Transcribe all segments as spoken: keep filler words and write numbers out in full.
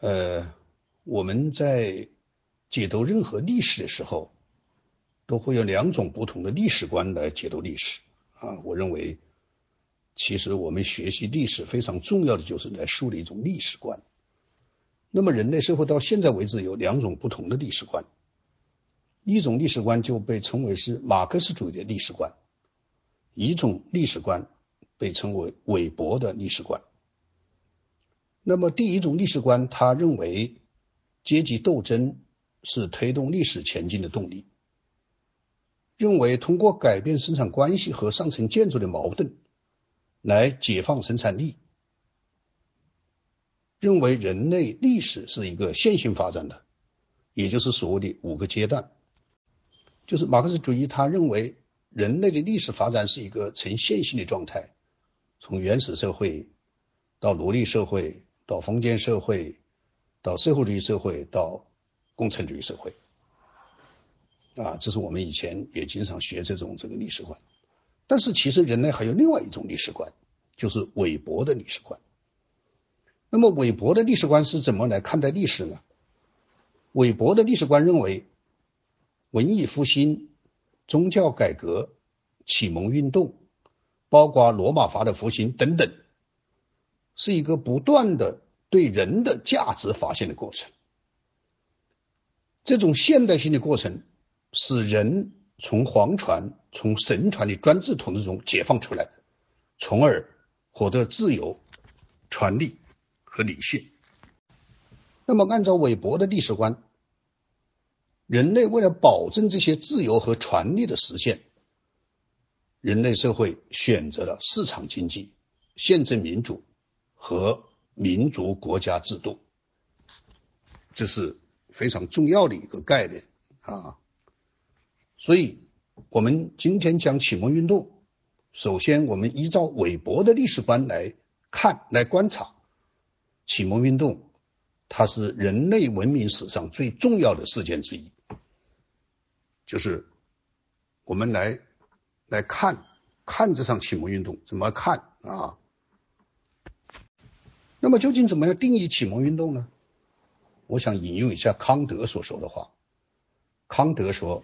呃，我们在解读任何历史的时候，都会有两种不同的历史观来解读历史啊。我认为，其实我们学习历史非常重要的就是来树立一种历史观。那么人类社会到现在为止有两种不同的历史观，一种历史观就被称为是马克思主义的历史观，一种历史观被称为韦伯的历史观。那么第一种历史观，他认为阶级斗争是推动历史前进的动力，认为通过改变生产关系和上层建筑的矛盾来解放生产力，认为人类历史是一个线性发展的，也就是所谓的五个阶段。就是马克思主义他认为人类的历史发展是一个呈线性的状态，从原始社会到奴隶社会，到封建社会，到社会主义社会，到共产主义社会啊，这是我们以前也经常学这种这个历史观。但是其实人类还有另外一种历史观，就是韦伯的历史观。那么韦伯的历史观是怎么来看待历史呢？韦伯的历史观认为文艺复兴、宗教改革、启蒙运动，包括罗马法的复兴等等，是一个不断的对人的价值发现的过程。这种现代性的过程使人从皇权、从神权的专制统治中解放出来，从而获得自由、权利和理性。那么按照韦伯的历史观，人类为了保证这些自由和权利的实现，人类社会选择了市场经济、宪政民主和民族国家制度，这是非常重要的一个概念啊。所以我们今天讲启蒙运动，首先我们依照韦伯的历史观来看、来观察，启蒙运动它是人类文明史上最重要的事件之一。就是我们来来看看这场启蒙运动怎么看啊？那么究竟怎么样定义启蒙运动呢？我想引用一下康德所说的话。康德说，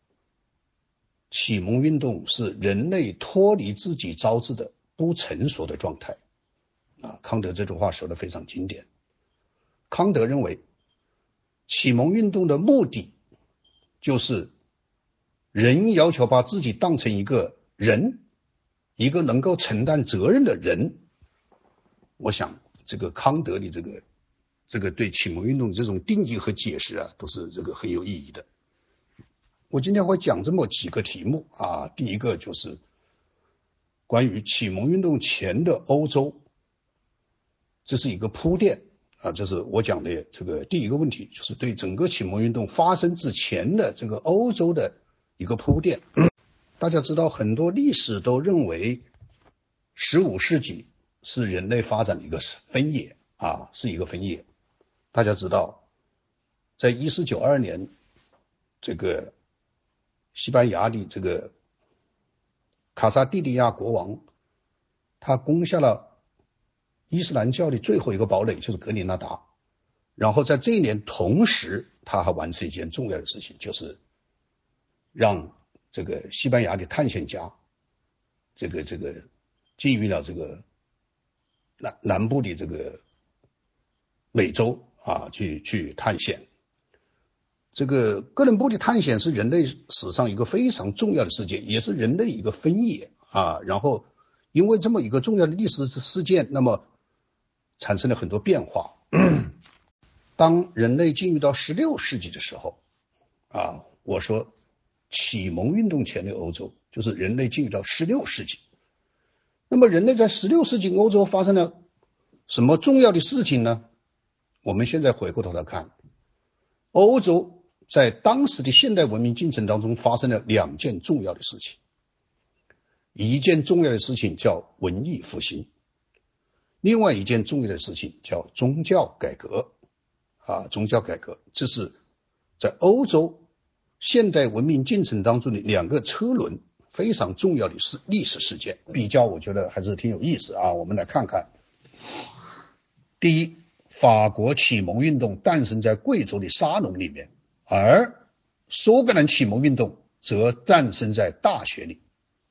启蒙运动是人类脱离自己招致的不成熟的状态啊。康德这句话说得非常经典。康德认为，启蒙运动的目的就是人要求把自己当成一个人，一个能够承担责任的人。我想这个康德的这个这个对启蒙运动这种定义和解释啊，都是这个很有意义的。我今天会讲这么几个题目啊，第一个就是关于启蒙运动前的欧洲，这是一个铺垫啊，这是我讲的这个第一个问题，就是对整个启蒙运动发生之前的这个欧洲的一个铺垫。大家知道，很多历史都认为十五世纪是人类发展的一个分野啊，是一个分野。大家知道，在一四九二年，这个西班牙的这个卡萨蒂利亚国王，他攻下了伊斯兰教的最后一个堡垒，就是格林纳达。然后在这一年同时，他还完成一件重要的事情，就是让这个西班牙的探险家，这个这个进入了这个南南部的这个美洲啊，去去探险。这个哥伦布的探险是人类史上一个非常重要的事件，也是人类一个分野啊。然后因为这么一个重要的历史事件，那么产生了很多变化。当人类进入到十六世纪的时候啊，我说启蒙运动前的欧洲就是人类进入到十六世纪。那么人类在十六世纪欧洲发生了什么重要的事情呢？我们现在回过头来看，欧洲在当时的现代文明进程当中发生了两件重要的事情。一件重要的事情叫文艺复兴，另外一件重要的事情叫宗教改革啊，宗教改革，这是在欧洲现代文明进程当中的两个车轮，非常重要的是历史事件。比较我觉得还是挺有意思啊，我们来看看。第一， 法国启蒙运动诞生在贵族的沙龙里面，而苏格兰启蒙运动则诞生在大学里。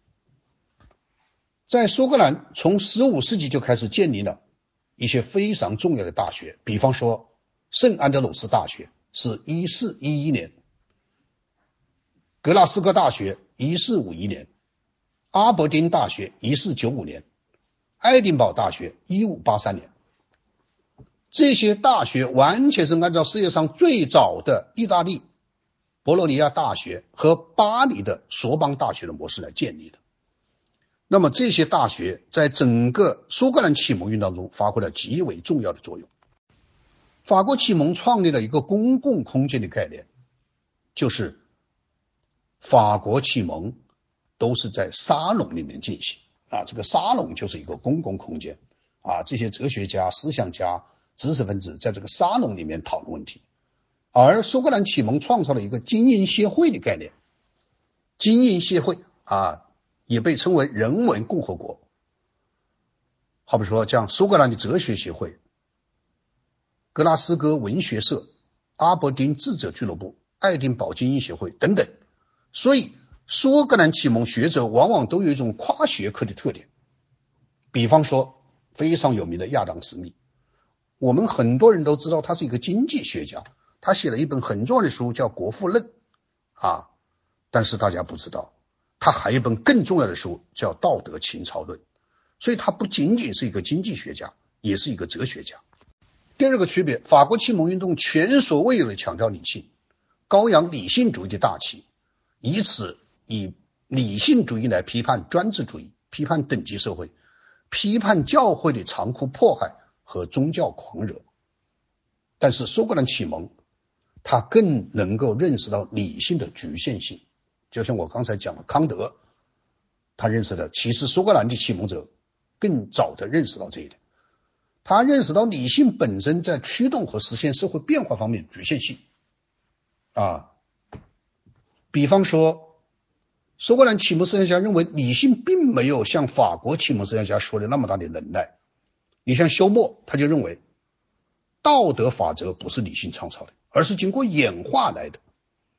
在苏格兰，从十五世纪就开始建立了一些非常重要的大学，比方说圣安德鲁斯大学是一四一一年，格拉斯哥大学一四五一年，阿伯丁大学一四九五年，爱丁堡大学一五八三年。这些大学完全是按照世界上最早的意大利博洛尼亚大学和巴黎的索邦大学的模式来建立的。那么这些大学在整个苏格兰启蒙运动中发挥了极为重要的作用。法国启蒙创立了一个公共空间的概念，就是法国启蒙都是在沙龙里面进行啊，这个沙龙就是一个公共空间啊，这些哲学家、思想家、知识分子在这个沙龙里面讨论问题。而苏格兰启蒙创造了一个精英协会的概念，精英协会啊也被称为人文共和国。好比说像苏格兰的哲学协会、格拉斯哥文学社、阿伯丁智者俱乐部、爱丁堡精英协会等等。所以苏格兰启蒙学者往往都有一种跨学科的特点。比方说非常有名的亚当·斯密，我们很多人都知道他是一个经济学家，他写了一本很重要的书叫《国富论》啊，但是大家不知道他还有一本更重要的书叫《道德情操论》。所以他不仅仅是一个经济学家，也是一个哲学家。第二个区别，法国启蒙运动前所未有的强调理性，高扬理性主义的大旗，以此以理性主义来批判专制主义，批判等级社会，批判教会的残酷迫害和宗教狂热。但是苏格兰启蒙他更能够认识到理性的局限性，就像我刚才讲的康德，他认识的，其实苏格兰的启蒙者更早的认识到这一点，他认识到理性本身在驱动和实现社会变化方面的局限性啊。比方说苏格兰启蒙思想家认为理性并没有像法国启蒙思想家说的那么大的能耐。你像休谟，他就认为道德法则不是理性创造的，而是经过演化来的。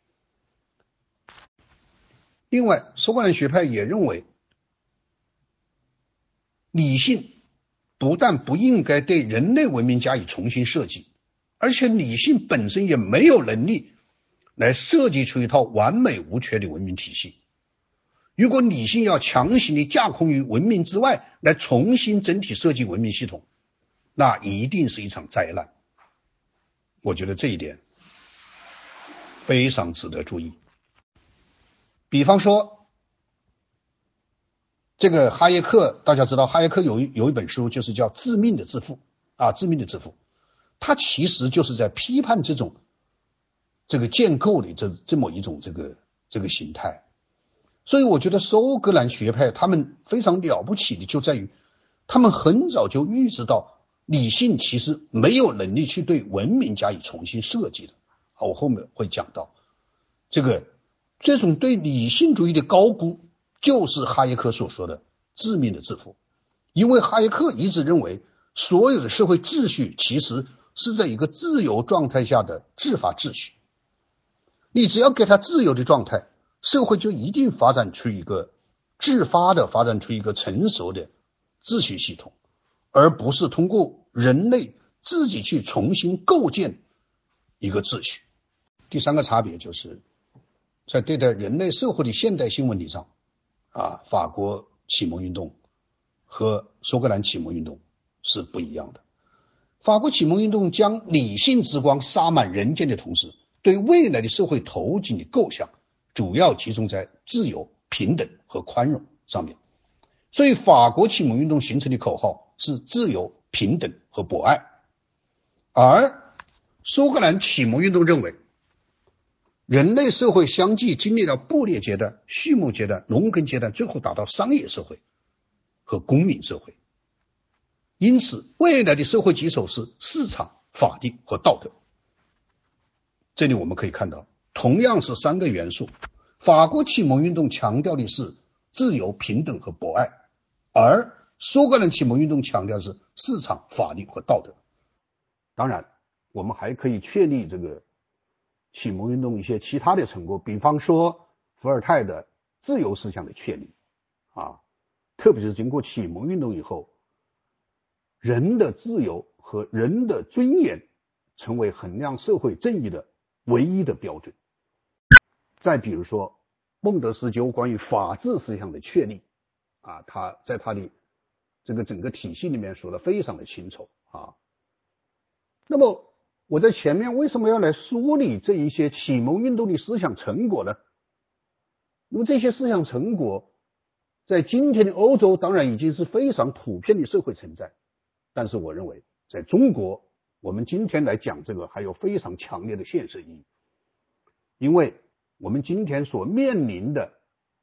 另外苏格兰学派也认为理性不但不应该对人类文明加以重新设计，而且理性本身也没有能力来设计出一套完美无缺的文明体系。如果理性要强行的架空于文明之外来重新整体设计文明系统，那一定是一场灾难。我觉得这一点非常值得注意。比方说这个哈耶克，大家知道哈耶克有一有一本书就是叫《致命的致富》啊，致命的致富，他其实就是在批判这种这个建构的这这么一种这个这个形态。所以我觉得苏格兰学派他们非常了不起的就在于他们很早就预知到理性其实没有能力去对文明加以重新设计的啊，我后面会讲到这个这种对理性主义的高估，就是哈耶克所说的致命的致富。因为哈耶克一直认为所有的社会秩序其实是在一个自由状态下的制法秩序，你只要给它自由的状态，社会就一定发展出一个自发的发展出一个成熟的秩序系统，而不是通过人类自己去重新构建一个秩序。第三个差别就是在对待人类社会的现代性问题上啊，法国启蒙运动和苏格兰启蒙运动是不一样的。法国启蒙运动将理性之光洒满人间的同时，对未来的社会头颈的构想主要集中在自由、平等和宽容上面。所以法国启蒙运动形成的口号是自由、平等和博爱。而苏格兰启蒙运动认为人类社会相继经历了捕猎阶段、畜牧阶段、农耕阶段，最后达到商业社会和公民社会。因此未来的社会基础是市场、法律和道德。这里我们可以看到同样是三个元素，法国启蒙运动强调的是自由、平等和博爱，而苏格兰启蒙运动强调的是市场、法律和道德。 当然，我们还可以确立这个启蒙运动一些其他的成果，比方说伏尔泰的自由思想的确立啊，特别是经过启蒙运动以后，人的自由和人的尊严成为衡量社会正义的唯一的标准。再比如说孟德斯鸠关于法治思想的确立啊，他在他的这个整个体系里面说的非常的清楚啊。那么我在前面为什么要来梳理这一些启蒙运动的思想成果呢？那么这些思想成果在今天的欧洲当然已经是非常普遍的社会存在，但是我认为在中国，我们今天来讲这个还有非常强烈的现实意义，因为我们今天所面临的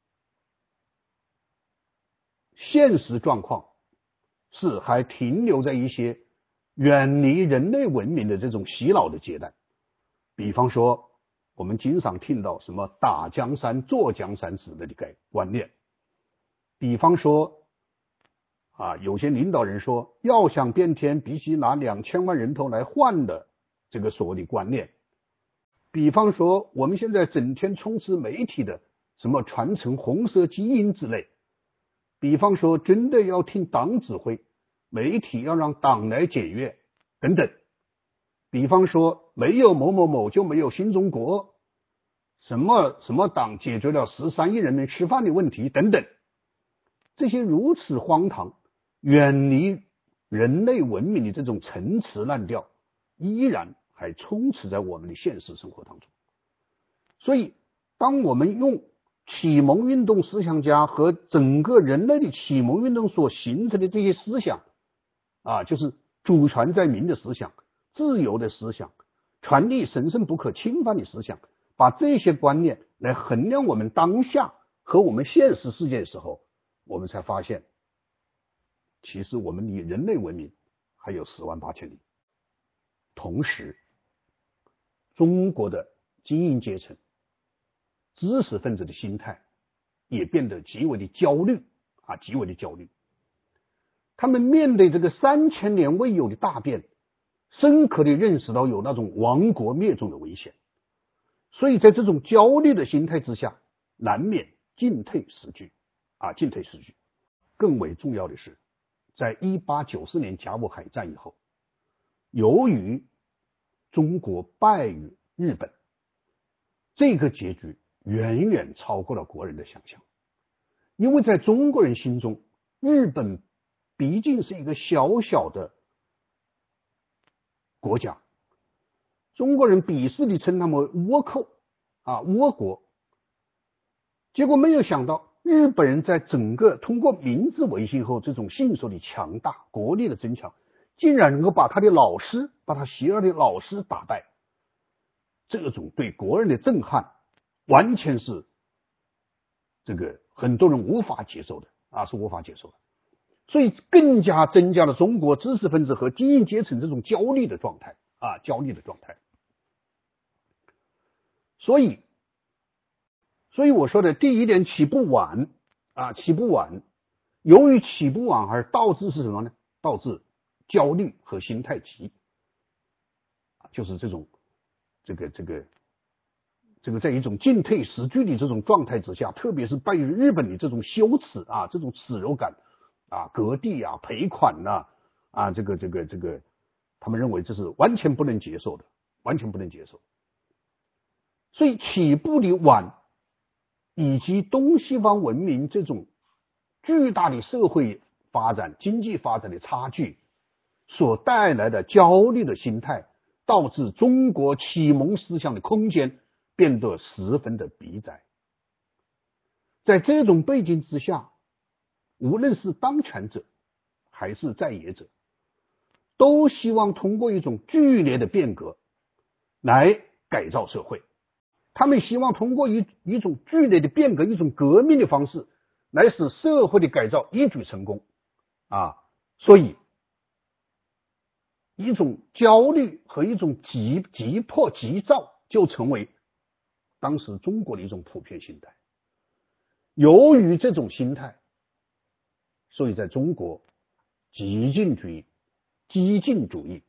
现实状况是还停留在一些远离人类文明的这种洗脑的阶段。比方说我们经常听到什么打江山坐江山之类的概观念，比方说啊，有些领导人说要想变天必须拿两千万人头来换的这个所谓的观念，比方说我们现在整天充斥媒体的什么传承红色基因之类，比方说真的要听党指挥，媒体要让党来检阅等等，比方说没有某某某就没有新中国，什么什么党解决了十三亿人民吃饭的问题等等，这些如此荒唐远离人类文明的这种陈词滥调依然还充斥在我们的现实生活当中。所以当我们用启蒙运动思想家和整个人类的启蒙运动所形成的这些思想啊，就是主权在民的思想，自由的思想，权利神圣不可侵犯的思想，把这些观念来衡量我们当下和我们现实世界的时候，我们才发现其实我们离人类文明还有十万八千里。同时中国的精英阶层知识分子的心态也变得极为的焦虑啊，极为的焦虑。他们面对这个三千年未有的大变，深刻地认识到有那种亡国灭种的危险，所以在这种焦虑的心态之下，难免进退失据啊，进退失据。更为重要的是，在一八九四年甲午海战以后，由于中国败于日本，这个结局远远超过了国人的想象。因为在中国人心中，日本毕竟是一个小小的国家，中国人鄙视地称他们为倭寇啊，倭国。结果没有想到，日本人在整个通过明治维新后这种迅速的强大，国力的增强，竟然能够把他的老师，把他邪恶的老师打败。这种对国人的震撼，完全是这个很多人无法接受的啊，是无法接受的。所以更加增加了中国知识分子和精英阶层这种焦虑的状态啊，焦虑的状态。所以，所以我说的第一点起步晚啊，起步晚，由于起步晚而导致是什么呢？导致焦虑和心态急，就是这种这个这个这个在一种进退失据的这种状态之下，特别是败于日本的这种羞耻啊，这种耻辱感啊，割地啊，赔款呐 啊, 啊，这个这个这个，他们认为这是完全不能接受的，完全不能接受。所以起步的晚，以及东西方文明这种巨大的社会发展、经济发展的差距所带来的焦虑的心态，导致中国启蒙思想的空间变得十分的闭窄。在这种背景之下，无论是当权者还是在野者，都希望通过一种剧烈的变革来改造社会。他们希望通过一一种剧烈的变革，一种革命的方式，来使社会的改造一举成功啊！所以，一种焦虑和一种急急迫急躁就成为当时中国的一种普遍心态。由于这种心态，所以在中国激进主义、激进主义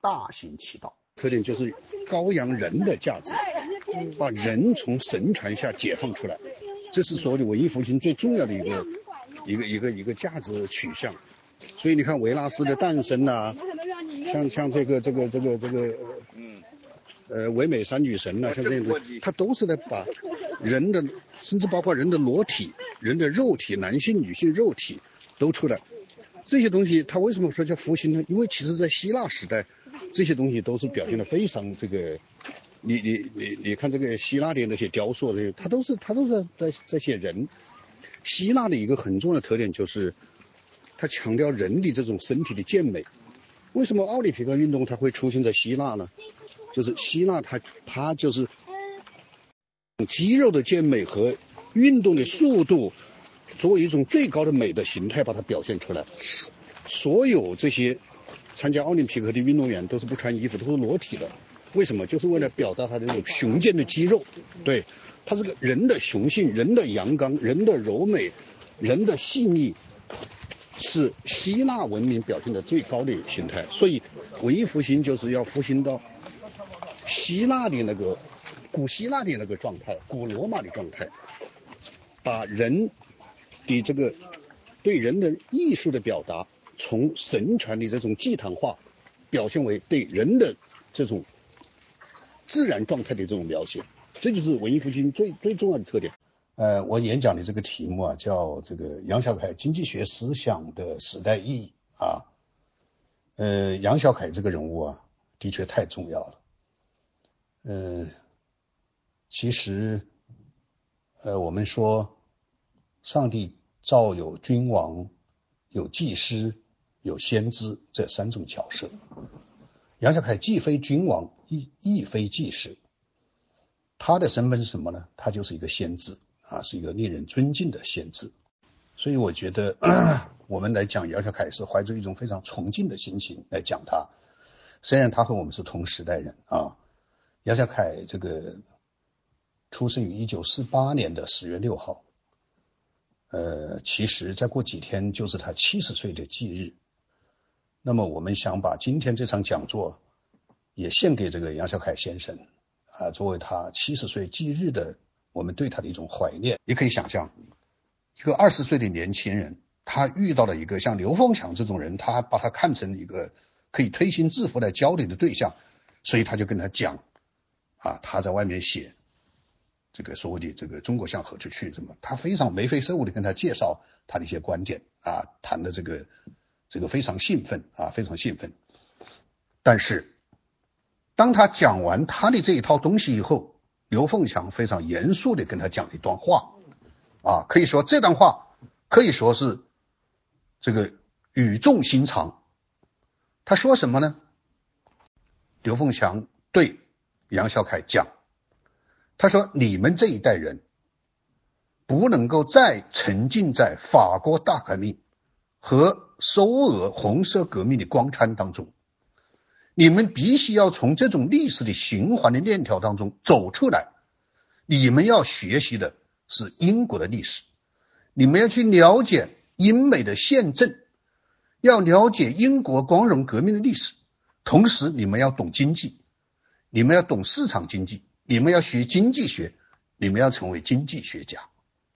大行其道。特点就是高扬人的价值，把人从神传下解放出来，这是所谓的文艺复兴最重要的一个一个一个一个价值取向。所以你看维纳斯的诞生啊，像像这个这个这个这个嗯呃唯美三女神啊，像这种，它都是在把人的，甚至包括人的裸体、人的肉体，男性、女性肉体都出来。这些东西它为什么说叫复兴呢？因为其实在希腊时代，这些东西都是表现的非常这个，你你你你看这个希腊的那些雕塑，这些它都是它都是在在写人。希腊的一个很重要的特点就是，它强调人的这种身体的健美。为什么奥林匹克运动它会出现在希腊呢？就是希腊它它就是肌肉的健美和运动的速度作为一种最高的美的形态把它表现出来。所有这些参加奥林匹克的运动员都是不穿衣服，都是裸体的。为什么？就是为了表达他的那种雄健的肌肉。对，他这个人的雄性、人的阳刚、人的柔美、人的细腻，是希腊文明表现的最高的形态。所以文艺复兴就是要复兴到希腊的那个古希腊的那个状态，古罗马的状态，把人的这个对人的艺术的表达，从神传的这种祭坛化表现为对人的这种自然状态的这种描写。这就是文艺复兴最最重要的特点。呃，我演讲的这个题目啊，叫这个杨小凯经济学思想的时代意义啊。呃，杨小凯这个人物啊，的确太重要了。呃，其实，呃，我们说，上帝造有君王、有祭司、有先知这三种角色。杨小凯既非君王，亦亦非祭司，他的身份是什么呢？他就是一个先知啊，是一个令人尊敬的先知。所以我觉得我们来讲杨小凯是怀着一种非常崇敬的心情来讲他，虽然他和我们是同时代人啊。杨小凯这个出生于一九四八年的十月六号，呃，其实再过几天就是他七十岁的忌日。那么我们想把今天这场讲座也献给这个杨小凯先生啊，作为他七十岁忌日的我们对他的一种怀念。也可以想象，一个二十岁的年轻人，他遇到了一个像刘凤强这种人，他把他看成一个可以推心置腹来交流的对象，所以他就跟他讲啊，他在外面写这个所谓的这个中国向何处去，什么，他非常眉飞色舞的跟他介绍他的一些观点啊，谈的这个这个非常兴奋啊，非常兴奋。但是当他讲完他的这一套东西以后，刘凤强非常严肃的跟他讲一段话啊，可以说这段话可以说是这个语重心长。他说什么呢？刘凤强对杨小凯讲，他说你们这一代人不能够再沉浸在法国大革命和首尔红色革命的光掺当中，你们必须要从这种历史的循环的链条当中走出来。你们要学习的是英国的历史，你们要去了解英美的宪政，要了解英国光荣革命的历史，同时你们要懂经济，你们要懂市场经济，你们要学经济学，你们要成为经济学家。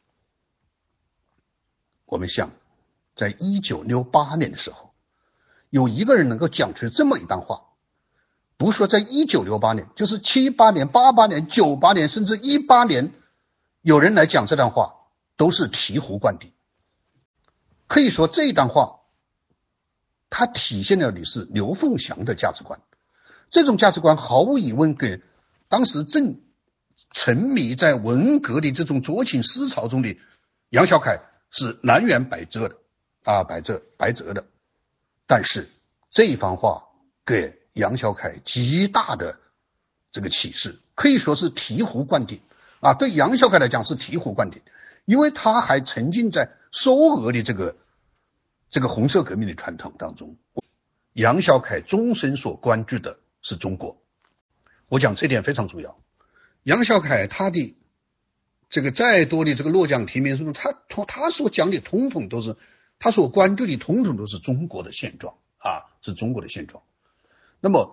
我们想在一九六八年的时候，有一个人能够讲出这么一段话，不是说在一九六八年，就是七八年、八八年、九八年，甚至一八年，有人来讲这段话，都是醍醐灌顶。可以说这一段话，它体现了的是刘凤祥的价值观。这种价值观毫无疑问给当时正沉迷在文革的这种酌情思潮中的杨小凯是南辕北辙的啊，百折百折的。但是这一番话给杨小凯极大的这个启示，可以说是醍醐灌顶啊！对杨小凯来讲是醍醐灌顶，因为他还沉浸在首俄的这个这个红色革命的传统当中。杨小凯终身所关注的是中国，我讲这点非常重要。杨小凯他的这个再多的这个落奖提名书，他他所讲的统统都是，他所关注的统统都是中国的现状啊，是中国的现状。那么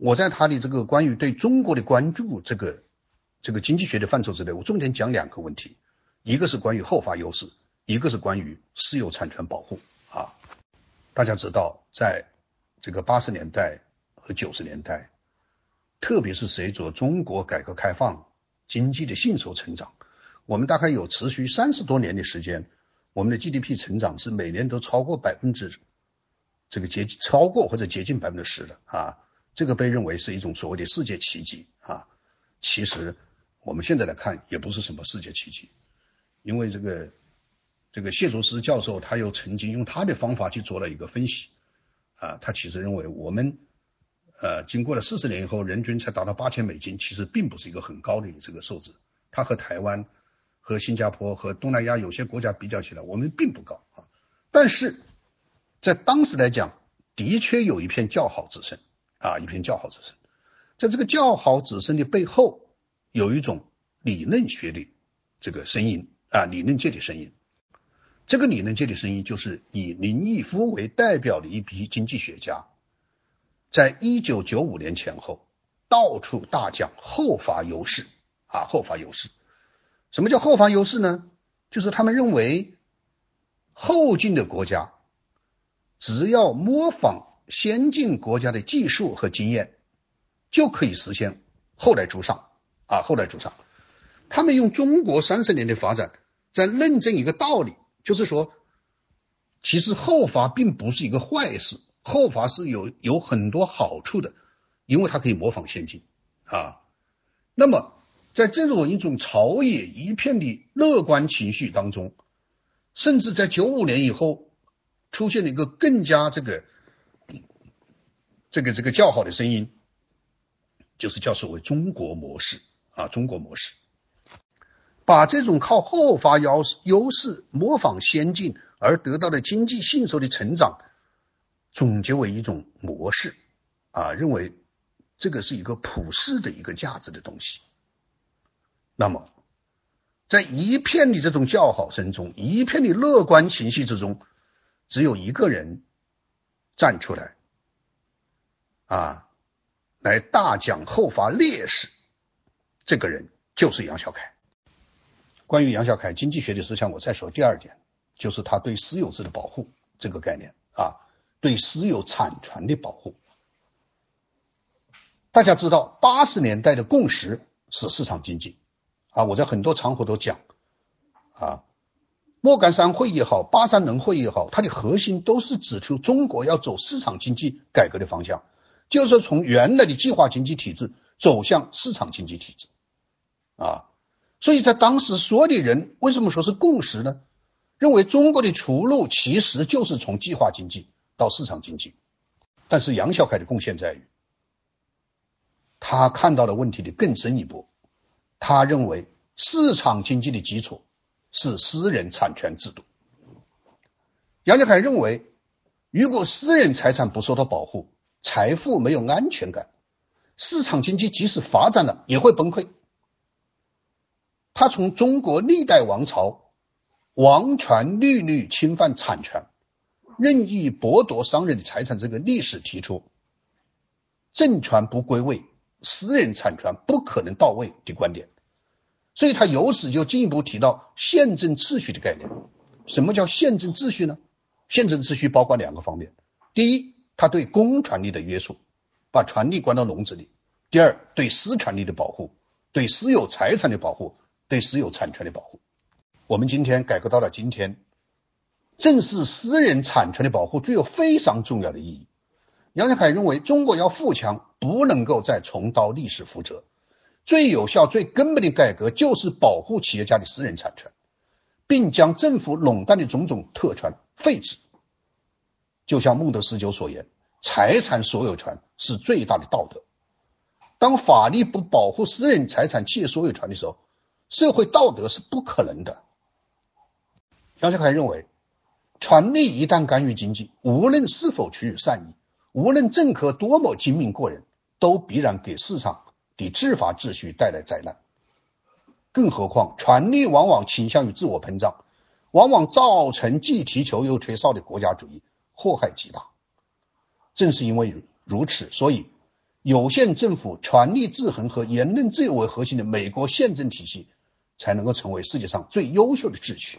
我在他的这个关于对中国的关注这个这个经济学的范畴之内，我重点讲两个问题，一个是关于后发优势，一个是关于私有产权保护啊。大家知道，在这个八十年代和九十年代，特别是随着中国改革开放经济的迅速成长，我们大概有持续三十多年的时间，我们的 G D P 成长是每年都超过百分之这个接超过或者接近百分之十的啊。这个被认为是一种所谓的世界奇迹啊，其实我们现在来看也不是什么世界奇迹，因为这个这个谢卓思教授他又曾经用他的方法去做了一个分析啊，他其实认为我们呃经过了四十年以后，人均才达到八千美金，其实并不是一个很高的这个数字，他和台湾和新加坡和东南亚有些国家比较起来，我们并不高啊，但是在当时来讲，的确有一片叫好之声。啊，一片叫好之声，在这个叫好之声的背后，有一种理论学的这个声音啊，理论界的声音。这个理论界的声音就是以林毅夫为代表的一批经济学家，在一九九五年前后，到处大讲后发优势啊，后发优势。什么叫后发优势呢？就是他们认为后进的国家只要模仿先进国家的技术和经验，就可以实现后来居上啊，后来居上。他们用中国三十年的发展在论证一个道理，就是说，其实后发并不是一个坏事，后发是有有很多好处的，因为它可以模仿先进啊。那么，在这种一种朝野一片的乐观情绪当中，甚至在九五年以后，出现了一个更加这个。这个这个较好的声音，就是叫所谓中国模式啊，中国模式，把这种靠后发优优势模仿先进而得到的经济迅速的成长，总结为一种模式啊，认为这个是一个普世的一个价值的东西。那么，在一片的这种叫好声中，一片的乐观情绪之中，只有一个人站出来。啊，来大讲后发劣势，这个人就是杨小凯。关于杨小凯经济学的思想，我再说第二点，就是他对私有制的保护这个概念啊，对私有产权的保护。大家知道，八十年代的共识是市场经济啊，我在很多场合都讲啊，莫干山会也好，八三能会也好，它的核心都是指出中国要走市场经济改革的方向。就是从原来的计划经济体制走向市场经济体制啊，所以在当时所有的人为什么说是共识呢？认为中国的出路其实就是从计划经济到市场经济。但是杨小凯的贡献在于，他看到了问题的更深一步，他认为市场经济的基础是私人产权制度。杨小凯认为，如果私人财产不受到保护，财富没有安全感，市场经济即使发展了也会崩溃。他从中国历代王朝王权屡屡侵犯产权，任意剥夺商人的财产这个历史提出政权不归位，私人产权不可能到位的观点。所以他由此就进一步提到宪政秩序的概念。什么叫宪政秩序呢？宪政秩序包括两个方面，第一，他对公权力的约束，把权力关到笼子里；第二，对私权力的保护，对私有财产的保护，对私有产权的保护。我们今天改革到了今天，正是私人产权的保护具有非常重要的意义。杨小凯认为，中国要富强，不能够再重蹈历史覆辙，最有效、最根本的改革就是保护企业家的私人产权，并将政府垄断的种种特权废止。就像孟德斯鸠所言，财产所有权是最大的道德。当法律不保护私人财产企业所有权的时候，社会道德是不可能的。杨小凯认为，权力一旦干预经济，无论是否出于善意，无论政客多么精明过人，都必然给市场的治法秩序带来灾难。更何况，权力往往倾向于自我膨胀，往往造成既踢球又吹哨的国家主义，祸害极大。正是因为如此，所以有限政府、权力制衡和言论自由为核心的美国宪政体系才能够成为世界上最优秀的秩序。